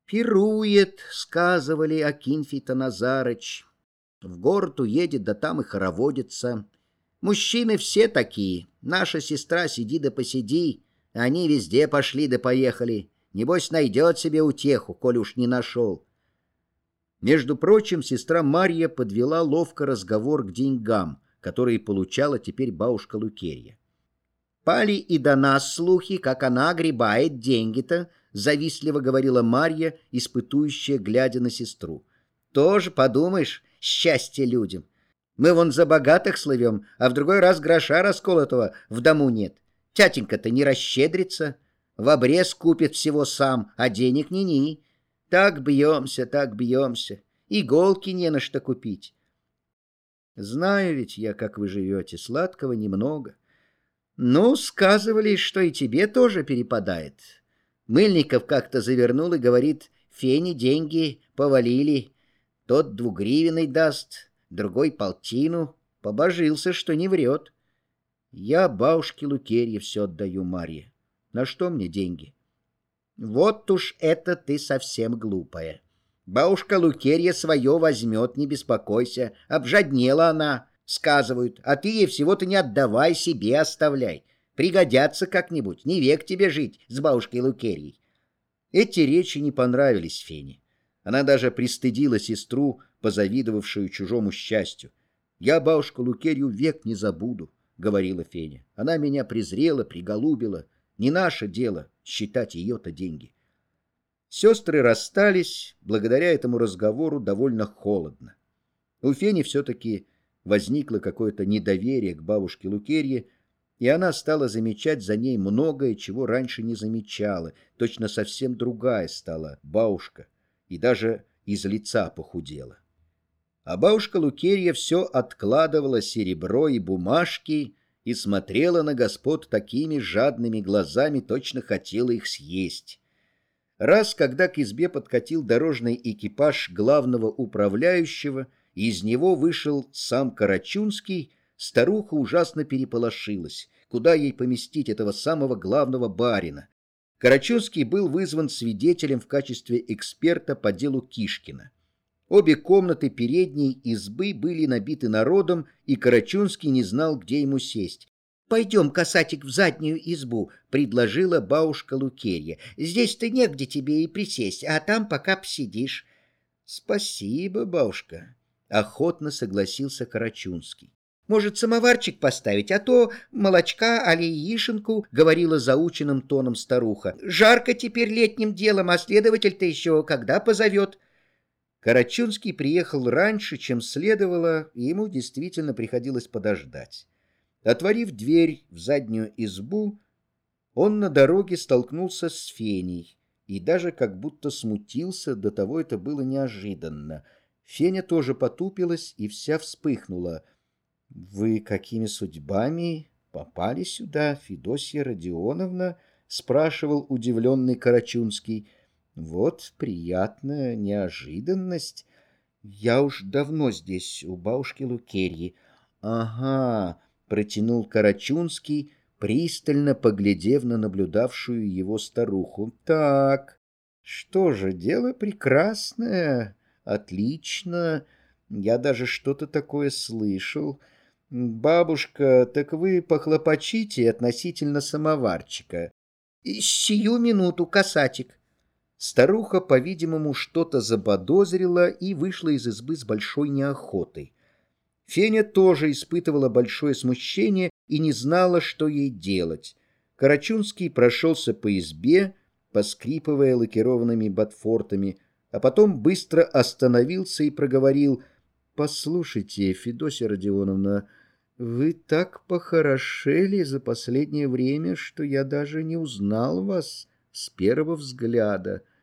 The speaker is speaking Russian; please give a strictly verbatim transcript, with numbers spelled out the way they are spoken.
Пирует, сказывали Акинфий-то Назарыч. В город уедет, да там и хороводится. Мужчины все такие. Наша сестра сиди да посиди. Они везде пошли да поехали. Небось, найдет себе утеху, коль уж не нашел. Между прочим, сестра Марья подвела ловко разговор к деньгам, которые получала теперь бабушка Лукерья. «Пали и до нас слухи, как она огребает деньги-то», — завистливо говорила Марья, испытующая, глядя на сестру. «Тоже, подумаешь, счастье людям. Мы вон за богатых слывем, а в другой раз гроша расколотого в дому нет. Тятенька-то не расщедрится, в обрез купит всего сам, а денег ни-ни. Так бьемся, так бьемся, иголки не на что купить. Знаю ведь я, как вы живете, сладкого немного. Ну, сказывали, что и тебе тоже перепадает. Мыльников как-то завернул и говорит, Фене деньги повалили. Тот двугривенный даст, другой полтину. Побожился, что не врет. Я бабушке Лукерье все отдаю, Марье. На что мне деньги? Вот уж это ты совсем глупая. Бабушка Лукерья свое возьмет, не беспокойся. Обжаднела она. Сказывают, а ты ей всего-то не отдавай, себе оставляй. Пригодятся как-нибудь, не век тебе жить с бабушкой Лукерьей. Эти речи не понравились Фене. Она даже пристыдила сестру, позавидовавшую чужому счастью. «Я бабушку Лукерью век не забуду», — говорила Феня. «Она меня презрела, приголубила. Не наше дело считать ее-то деньги». Сестры расстались, благодаря этому разговору довольно холодно. У Фени все-таки возникло какое-то недоверие к бабушке Лукерье, и она стала замечать за ней многое, чего раньше не замечала. Точно совсем другая стала бабушка, и даже из лица похудела. А бабушка Лукерья все откладывала серебро и бумажки и смотрела на господ такими жадными глазами, точно хотела их съесть. Раз, когда к избе подкатил дорожный экипаж главного управляющего, и из него вышел сам Карачунский, старуха ужасно переполошилась, куда ей поместить этого самого главного барина. Карачунский был вызван свидетелем в качестве эксперта по делу Кишкина. Обе комнаты передней избы были набиты народом, и Карачунский не знал, где ему сесть. «Пойдем, касатик, в заднюю избу», — предложила бабушка Лукерья. «Здесь-то негде тебе и присесть, а там пока посидишь». «Спасибо, бабушка», — охотно согласился Карачунский. «Может, самоварчик поставить, а то молочка, али яишенку», — говорила заученным тоном старуха. «Жарко теперь летним делом, а следователь-то еще когда позовет». Карачунский приехал раньше, чем следовало, и ему действительно приходилось подождать. Отворив дверь в заднюю избу, он на дороге столкнулся с Феней и даже как будто смутился, до того это было неожиданно. Феня тоже потупилась и вся вспыхнула. «Вы какими судьбами попали сюда, Федосья Родионовна?» — спрашивал удивленный Карачунский. «Вот приятная неожиданность. Я уж давно здесь, у бабушки Лукерьи». «Ага», — протянул Карачунский, пристально поглядев на наблюдавшую его старуху. «Так, что же, дело прекрасное, отлично. Я даже что-то такое слышал. Бабушка, так вы похлопочите относительно самоварчика». «Сию минуту, касатик». Старуха, по-видимому, что-то заподозрила и вышла из избы с большой неохотой. Феня тоже испытывала большое смущение и не знала, что ей делать. Карачунский прошелся по избе, поскрипывая лакированными ботфортами, а потом быстро остановился и проговорил: «Послушайте, Федосья Родионовна, вы так похорошели за последнее время, что я даже не узнал вас с первого взгляда».